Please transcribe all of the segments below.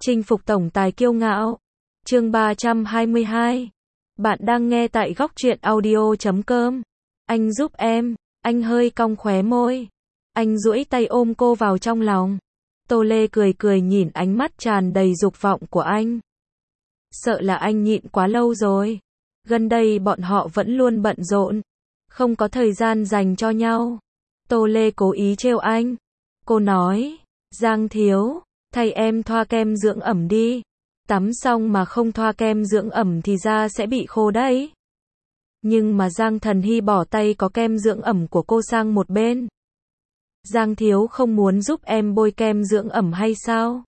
Chinh phục tổng tài kiêu ngạo. Chương 322. Bạn đang nghe tại góc truyện audio.com. Anh giúp em. Anh hơi cong khóe môi. Anh duỗi tay ôm cô vào trong lòng. Tô Lê cười cười nhìn ánh mắt tràn đầy dục vọng của anh. Sợ là anh nhịn quá lâu rồi. Gần đây bọn họ vẫn luôn bận rộn, không có thời gian dành cho nhau. Tô Lê cố ý trêu anh. Cô nói, Giang thiếu, thay em thoa kem dưỡng ẩm đi. Tắm xong mà không thoa kem dưỡng ẩm thì da sẽ bị khô đấy. Nhưng mà Giang Thần Hy bỏ tay có kem dưỡng ẩm của cô sang một bên. Giang thiếu không muốn giúp em bôi kem dưỡng ẩm hay sao?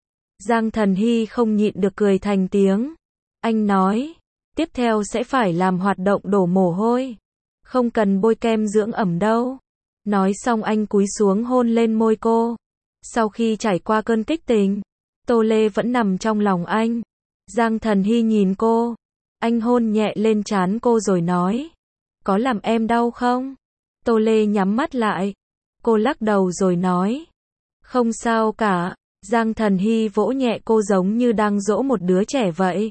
Giang Thần Hy không nhịn được cười thành tiếng. Anh nói, tiếp theo sẽ phải làm hoạt động đổ mồ hôi. Không cần bôi kem dưỡng ẩm đâu. Nói xong anh cúi xuống hôn lên môi cô. Sau khi trải qua cơn kích tình, Tô Lê vẫn nằm trong lòng anh. Giang Thần Hy nhìn cô. Anh hôn nhẹ lên trán cô rồi nói, có làm em đau không? Tô Lê nhắm mắt lại. Cô lắc đầu rồi nói, không sao cả. Giang Thần Hy vỗ nhẹ cô giống như đang dỗ một đứa trẻ vậy.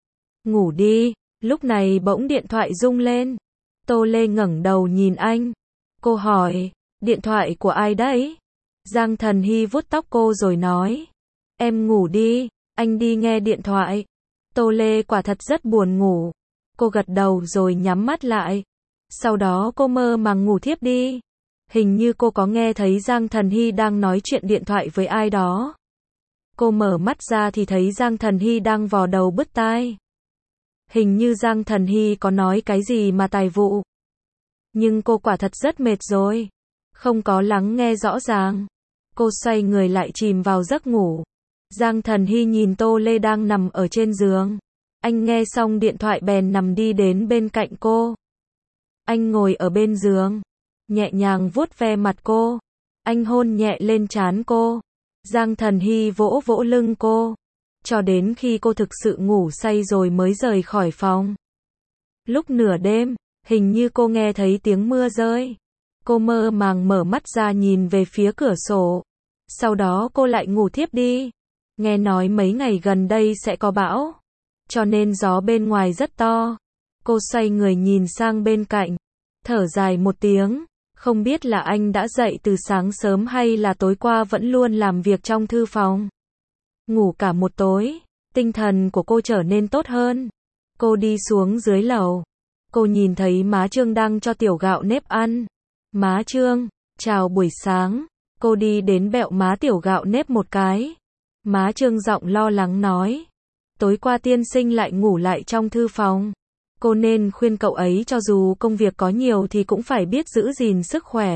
Ngủ đi. Lúc này bỗng điện thoại rung lên. Tô Lê ngẩng đầu nhìn anh. Cô hỏi, điện thoại của ai đấy? Giang Thần Hy vuốt tóc cô rồi nói, em ngủ đi, anh đi nghe điện thoại. Tô Lê quả thật rất buồn ngủ. Cô gật đầu rồi nhắm mắt lại. Sau đó cô mơ màng ngủ thiếp đi. Hình như cô có nghe thấy Giang Thần Hy đang nói chuyện điện thoại với ai đó. Cô mở mắt ra thì thấy Giang Thần Hy đang vò đầu bứt tai. Hình như Giang Thần Hy có nói cái gì mà tài vụ. Nhưng cô quả thật rất mệt rồi. Không có lắng nghe rõ ràng. Cô xoay người lại chìm vào giấc ngủ. Giang Thần Hy nhìn Tô Lê đang nằm ở trên giường. Anh nghe xong điện thoại bèn nằm đi đến bên cạnh cô. Anh ngồi ở bên giường, nhẹ nhàng vuốt ve mặt cô. Anh hôn nhẹ lên trán cô. Giang Thần Hy vỗ vỗ lưng cô, cho đến khi cô thực sự ngủ say rồi mới rời khỏi phòng. Lúc nửa đêm, hình như cô nghe thấy tiếng mưa rơi. Cô mơ màng mở mắt ra nhìn về phía cửa sổ. Sau đó cô lại ngủ thiếp đi. Nghe nói mấy ngày gần đây sẽ có bão, cho nên gió bên ngoài rất to. Cô xoay người nhìn sang bên cạnh, thở dài một tiếng. Không biết là anh đã dậy từ sáng sớm hay là tối qua vẫn luôn làm việc trong thư phòng. Ngủ cả một tối, tinh thần của cô trở nên tốt hơn. Cô đi xuống dưới lầu. Cô nhìn thấy má Trương đang cho tiểu gạo nếp ăn. Má Trương, chào buổi sáng. Cô đi đến bẹo má tiểu gạo nếp một cái. Má Trương giọng lo lắng nói, tối qua tiên sinh lại ngủ lại trong thư phòng. Cô nên khuyên cậu ấy cho dù công việc có nhiều thì cũng phải biết giữ gìn sức khỏe.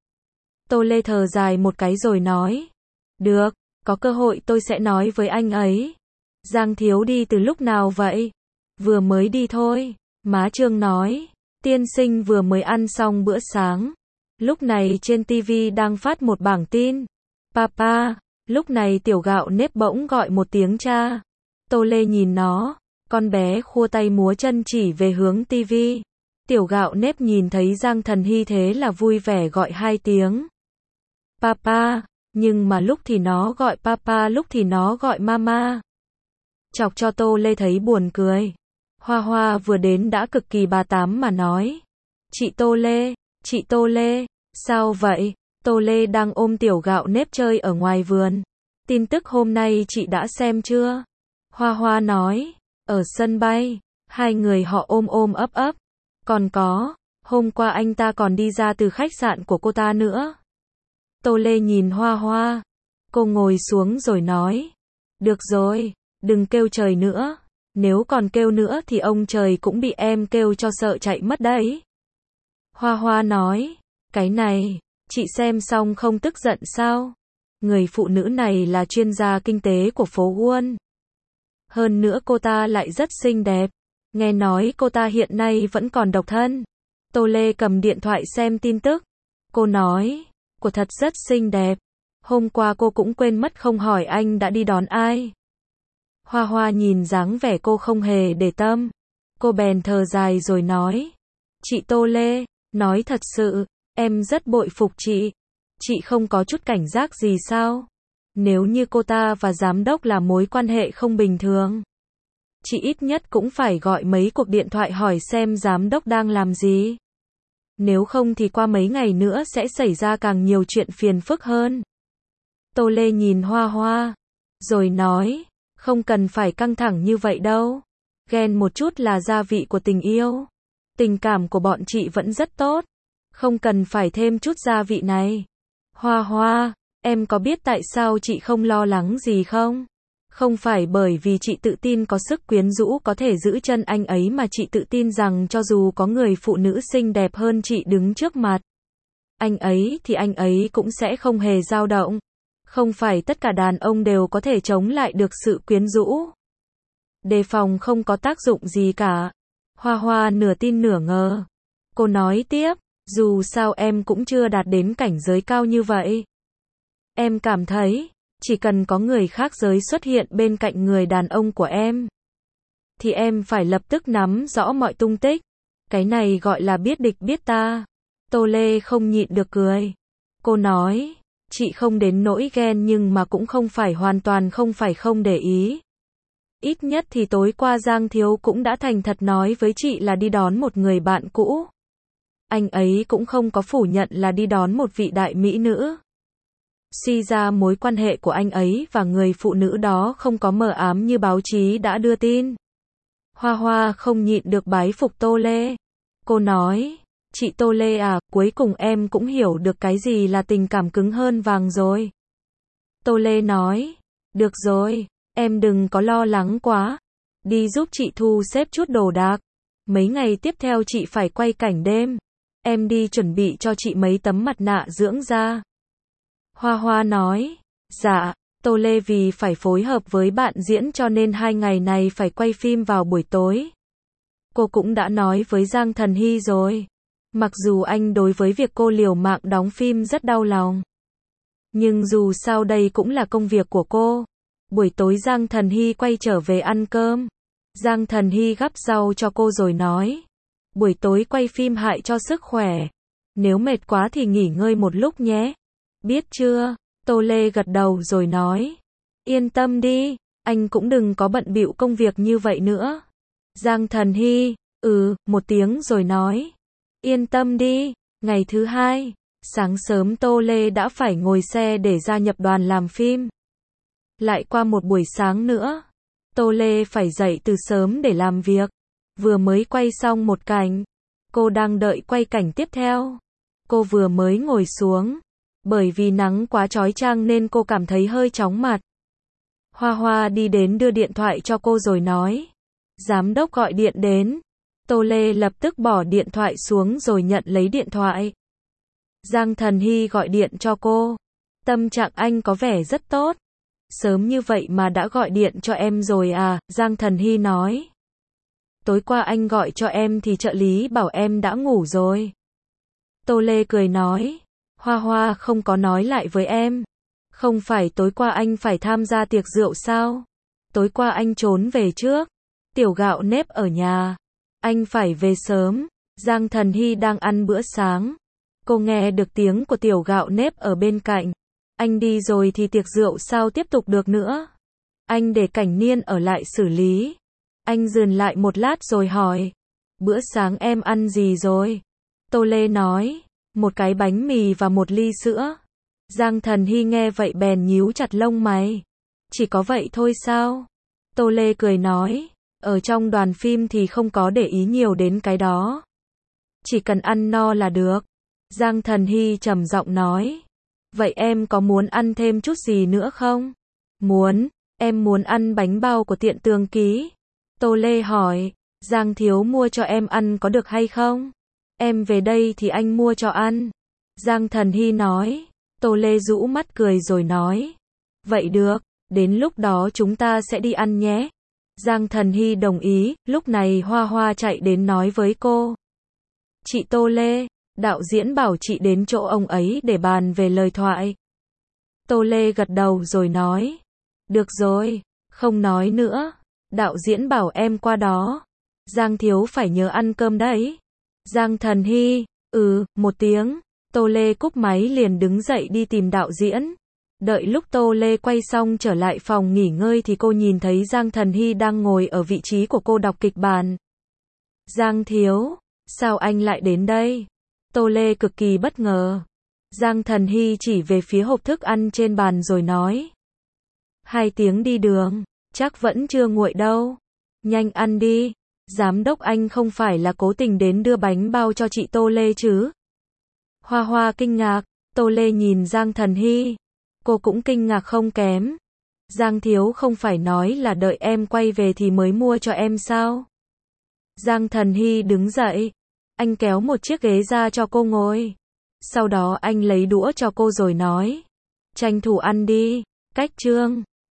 Tô Lê thở dài một cái rồi nói, được, có cơ hội tôi sẽ nói với anh ấy. Giang thiếu đi từ lúc nào vậy? Vừa mới đi thôi. Má Trương nói, tiên sinh vừa mới ăn xong bữa sáng. Lúc này trên TV đang phát một bảng tin. Papa. Lúc này tiểu gạo nếp bỗng gọi một tiếng cha. Tô Lê nhìn nó. Con bé khua tay múa chân chỉ về hướng TV. Tiểu gạo nếp nhìn thấy Giang Thần Hy thế là vui vẻ gọi hai tiếng Papa. Nhưng mà lúc thì nó gọi Papa, lúc thì nó gọi Mama. Chọc cho Tô Lê thấy buồn cười. Hoa Hoa vừa đến đã cực kỳ bà tám mà nói, chị Tô Lê, sao vậy? Tô Lê đang ôm tiểu gạo nếp chơi ở ngoài vườn. Tin tức hôm nay chị đã xem chưa? Hoa Hoa nói, ở sân bay, hai người họ ôm ôm ấp ấp. Còn có, hôm qua anh ta còn đi ra từ khách sạn của cô ta nữa. Tô Lê nhìn Hoa Hoa. Cô ngồi xuống rồi nói, được rồi, đừng kêu trời nữa. Nếu còn kêu nữa thì ông trời cũng bị em kêu cho sợ chạy mất đấy. Hoa Hoa nói, cái này, chị xem xong không tức giận sao? Người phụ nữ này là chuyên gia kinh tế của phố Wall. Hơn nữa cô ta lại rất xinh đẹp. Nghe nói cô ta hiện nay vẫn còn độc thân. Tô Lê cầm điện thoại xem tin tức. Cô nói, cô thật rất xinh đẹp. Hôm qua cô cũng quên mất không hỏi anh đã đi đón ai. Hoa Hoa nhìn dáng vẻ cô không hề để tâm. Cô bèn thở dài rồi nói, chị Tô Lê, nói thật sự, em rất bội phục chị. Chị không có chút cảnh giác gì sao? Nếu như cô ta và giám đốc là mối quan hệ không bình thường, chị ít nhất cũng phải gọi mấy cuộc điện thoại hỏi xem giám đốc đang làm gì. Nếu không thì qua mấy ngày nữa sẽ xảy ra càng nhiều chuyện phiền phức hơn. Tô Lê nhìn Hoa Hoa, rồi nói, không cần phải căng thẳng như vậy đâu. Ghen một chút là gia vị của tình yêu. Tình cảm của bọn chị vẫn rất tốt. Không cần phải thêm chút gia vị này. Hoa Hoa, em có biết tại sao chị không lo lắng gì không? Không phải bởi vì chị tự tin có sức quyến rũ có thể giữ chân anh ấy mà chị tự tin rằng cho dù có người phụ nữ xinh đẹp hơn chị đứng trước mặt anh ấy thì anh ấy cũng sẽ không hề dao động. Không phải tất cả đàn ông đều có thể chống lại được sự quyến rũ. Đề phòng không có tác dụng gì cả. Hoa Hoa nửa tin nửa ngờ. Cô nói tiếp, dù sao em cũng chưa đạt đến cảnh giới cao như vậy. Em cảm thấy, chỉ cần có người khác giới xuất hiện bên cạnh người đàn ông của em, thì em phải lập tức nắm rõ mọi tung tích. Cái này gọi là biết địch biết ta. Tô Lê không nhịn được cười. Cô nói, chị không đến nỗi ghen nhưng mà cũng không phải hoàn toàn không để ý. Ít nhất thì tối qua Giang Thiếu cũng đã thành thật nói với chị là đi đón một người bạn cũ. Anh ấy cũng không có phủ nhận là đi đón một vị đại mỹ nữ. Suy ra mối quan hệ của anh ấy và người phụ nữ đó không có mờ ám như báo chí đã đưa tin. Hoa Hoa không nhịn được bái phục Tô Lê. Cô nói, chị Tô Lê à, cuối cùng em cũng hiểu được cái gì là tình cảm cứng hơn vàng rồi. Tô Lê nói, được rồi, em đừng có lo lắng quá. Đi giúp chị thu xếp chút đồ đạc. Mấy ngày tiếp theo chị phải quay cảnh đêm. Em đi chuẩn bị cho chị mấy tấm mặt nạ dưỡng da. Hoa Hoa nói, dạ, Tô Lê vì phải phối hợp với bạn diễn cho nên 2 ngày này phải quay phim vào buổi tối. Cô cũng đã nói với Giang Thần Hy rồi. Mặc dù anh đối với việc cô liều mạng đóng phim rất đau lòng. Nhưng dù sao đây cũng là công việc của cô. Buổi tối Giang Thần Hy quay trở về ăn cơm. Giang Thần Hy gắp rau cho cô rồi nói, buổi tối quay phim hại cho sức khỏe. Nếu mệt quá thì nghỉ ngơi một lúc nhé. Biết chưa? Tô Lê gật đầu rồi nói, yên tâm đi, anh cũng đừng có bận bịu công việc như vậy nữa. Giang Thần Hy, một tiếng rồi nói, yên tâm đi. Ngày thứ 2, sáng sớm Tô Lê đã phải ngồi xe để gia nhập đoàn làm phim. Lại qua một buổi sáng nữa, Tô Lê phải dậy từ sớm để làm việc. Vừa mới quay xong một cảnh, cô đang đợi quay cảnh tiếp theo. Cô vừa mới ngồi xuống, bởi vì nắng quá chói chang nên cô cảm thấy hơi chóng mặt. Hoa Hoa đi đến đưa điện thoại cho cô rồi nói, giám đốc gọi điện đến. Tô Lê lập tức bỏ điện thoại xuống rồi nhận lấy điện thoại. Giang Thần Hy gọi điện cho cô. Tâm trạng anh có vẻ rất tốt. Sớm như vậy mà đã gọi điện cho em rồi à, Giang Thần Hy nói. Tối qua anh gọi cho em thì trợ lý bảo em đã ngủ rồi. Tô Lê cười nói, Hoa Hoa không có nói lại với em. Không phải tối qua anh phải tham gia tiệc rượu sao? Tối qua anh trốn về trước. Tiểu Gạo Nếp ở nhà. Anh phải về sớm. Giang Thần Hy đang ăn bữa sáng. Cô nghe được tiếng của Tiểu Gạo Nếp ở bên cạnh. Anh đi rồi thì tiệc rượu sao tiếp tục được nữa? Anh để Cảnh Niên ở lại xử lý. Anh dừng lại một lát rồi hỏi, bữa sáng em ăn gì rồi? Tô Lê nói, một cái bánh mì và một ly sữa. Giang Thần Hy nghe vậy bèn nhíu chặt lông mày. Chỉ có vậy thôi sao? Tô Lê cười nói, ở trong đoàn phim thì không có để ý nhiều đến cái đó. Chỉ cần ăn no là được. Giang Thần Hy trầm giọng nói, vậy em có muốn ăn thêm chút gì nữa không? Muốn, em muốn ăn bánh bao của Tiện Tường Ký. Tô Lê hỏi, Giang Thiếu mua cho em ăn có được hay không? Em về đây thì anh mua cho ăn. Giang Thần Hy nói. Tô Lê rũ mắt cười rồi nói, vậy được, đến lúc đó chúng ta sẽ đi ăn nhé. Giang Thần Hy đồng ý. Lúc này Hoa Hoa chạy đến nói với cô, chị Tô Lê, đạo diễn bảo chị đến chỗ ông ấy để bàn về lời thoại. Tô Lê gật đầu rồi nói, được rồi, không nói nữa. Đạo diễn bảo em qua đó. Giang Thiếu phải nhớ ăn cơm đấy. Giang Thần Hy, một tiếng. Tô Lê cúp máy liền đứng dậy đi tìm đạo diễn. Đợi lúc Tô Lê quay xong trở lại phòng nghỉ ngơi thì cô nhìn thấy Giang Thần Hy đang ngồi ở vị trí của cô đọc kịch bản. Giang thiếu, sao anh lại đến đây? Tô Lê cực kỳ bất ngờ. Giang Thần Hy chỉ về phía hộp thức ăn trên bàn rồi nói. 2 tiếng đi đường, chắc vẫn chưa nguội đâu. Nhanh ăn đi. Giám đốc anh không phải là cố tình đến đưa bánh bao cho chị Tô Lê chứ? Hoa Hoa kinh ngạc, Tô Lê nhìn Giang Thần Hy. Cô cũng kinh ngạc không kém. Giang thiếu không phải nói là đợi em quay về thì mới mua cho em sao? Giang Thần Hy đứng dậy. Anh kéo một chiếc ghế ra cho cô ngồi. Sau đó anh lấy đũa cho cô rồi nói. Tranh thủ ăn đi, cách chương.